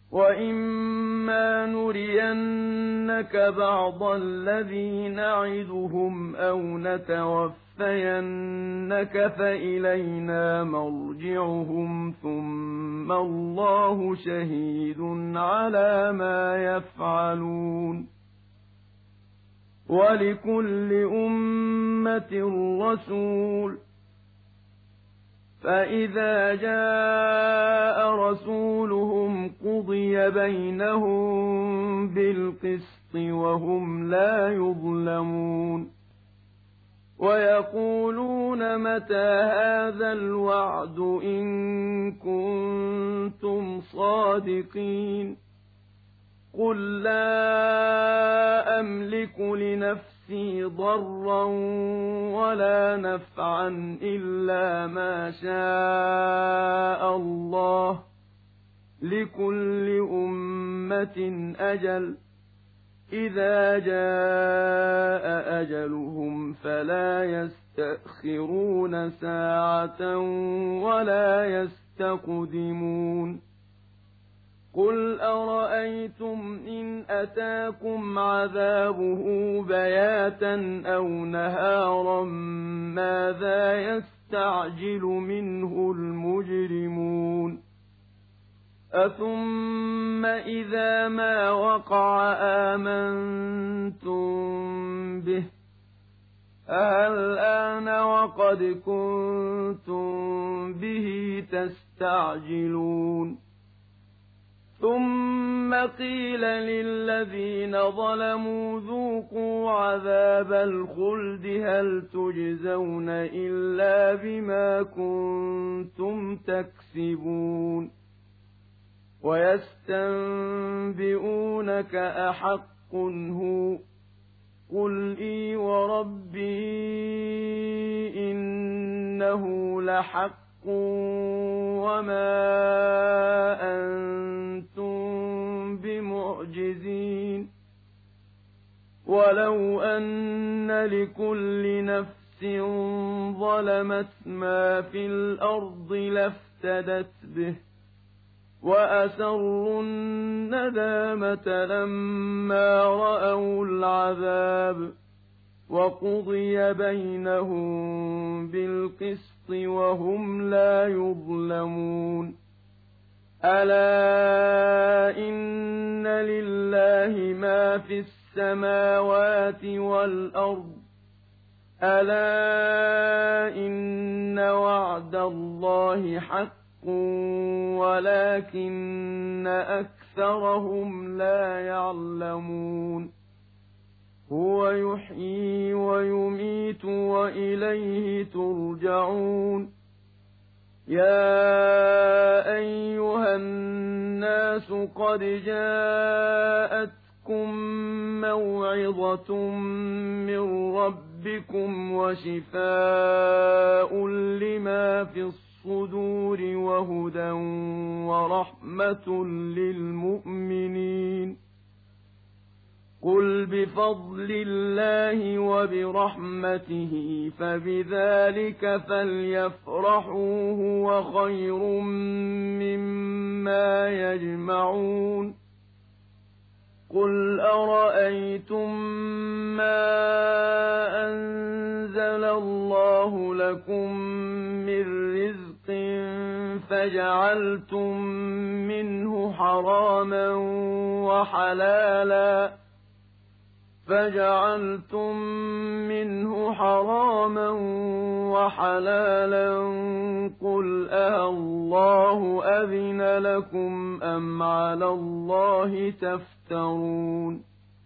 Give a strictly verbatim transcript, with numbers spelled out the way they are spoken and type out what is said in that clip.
وَإِمَّا نُرِيَنَّكَ بَعْضَ الَّذِي نَعِدُهُمْ أَوْ نَتَوَفَّيَنَّكَ فَإِلَيْنَا مَرْجِعُهُمْ ثُمَّ اللَّهُ شَهِيدٌ عَلَىٰ مَا يَفْعَلُونَ وَلِكُلِّ أُمَّةٍ رَّسُولٌ ۖ فَإِذَا جَاءَ رَسُولُهُمْ قُضِيَ بَيْنَهُم بِالْقِسْطِ وَهُمْ لَا يُظْلَمُونَ وَيَقُولُونَ مَتَىٰ هَٰذَا الْوَعْدُ إِن كُنتُمْ صَادِقِينَ قُل لَّا أَمْلِكُ لِنَفْسِي ضَرًّا وَلَا نَفْعًا إِلَّا مَا شَاءَ اللَّهُ ۗ لِكُلِّ أُمَّةٍ أَجَلٌ ۖ إِذَا جَاءَ أَجَلُهُمْ فَلَا يَسْتَأْخِرُونَ سَاعَةً وَلَا يَسْتَقْدِمُونَ قُلْ أَرَأَيْتُمْ إِنْ أَتَاكُمْ عَذَابُهُ بَيَاتًا أَوْ نَهَارًا مَاذَا يَسْتَعْجِلُ مِنْهُ الْمُجْرِمُونَ أَثُمَّ إِذَا مَا وَقَعَ آمَنتُم بِهِ ۚ أَلْآنَ وَقَدْ كُنتُم بِهِ تَسْتَعْجِلُونَ ثُمَّ قِيلَ لِلَّذِينَ ظَلَمُوا ذُوقُوا عَذَابَ الْخُلْدِ هَلْ تُجْزَوْنَ إِلَّا بِمَا كُنتُمْ تَكْسِبُونَ وَيَسْتَنبِئُونَكَ أَحَقٌّ هُوَ ۖ قُلْ إِي وَرَبِّي إِنَّهُ لَحَقٌّ وَمَا أَنتُم بِمُعْجِزِينَ وَلَوْ أَنَّ لِكُلِّ نَفْسٍ ظَلَمَتْ مَا فِي الْأَرْضِ لَافْتَدَتْ بِهِ وَأَسَرُّوا النَّدَامَةَ لَمَّا رَأَوُا الْعَذَابَ وَقُضِيَ بَيْنَهُم بِالْقِسْطِ وَهُمْ لَا يُظْلَمُونَ أَلَا إِنَّ لِلَّهِ مَا فِي السَّمَاوَاتِ وَالْأَرْضِ أَلَا إِنَّ وَعْدَ اللَّهِ حَقٌّ وَلَٰكِنَّ أَكْثَرَهُمْ لَا يَعْلَمُونَ هُوَ يُحْيِي وَيُمِيتُ وَإِلَيْهِ تُرْجَعُونَ يَا أَيُّهَا النَّاسُ قَدْ جَاءَتْكُم مَّوْعِظَةٌ مِّن رَّبِّكُمْ وَشِفَاءٌ لِّمَا فِي الصُّدُورِ وَهُدًى وَرَحْمَةٌ لِّلْمُؤْمِنِينَ قُلْ بِفَضْلِ اللَّهِ وَبِرَحْمَتِهِ فَبِذَٰلِكَ فَلْيَفْرَحُوا هُوَ خَيْرٌ مِّمَّا يَجْمَعُونَ قُلْ أَرَأَيْتُم مَّا أَنزَلَ اللَّهُ لَكُم مِّن رِّزْقٍ فَجَعَلْتُم مِّنْهُ حَرَامًا وَحَلَالًا فَجَعَلْتُم مِّنْهُ حَرَامًا وَحَلَالًا قُلْ أَهَللَّهُ أَذِنَ لَكُمْ أَمْ عَلَى اللَّهِ تَفْتَرُونَ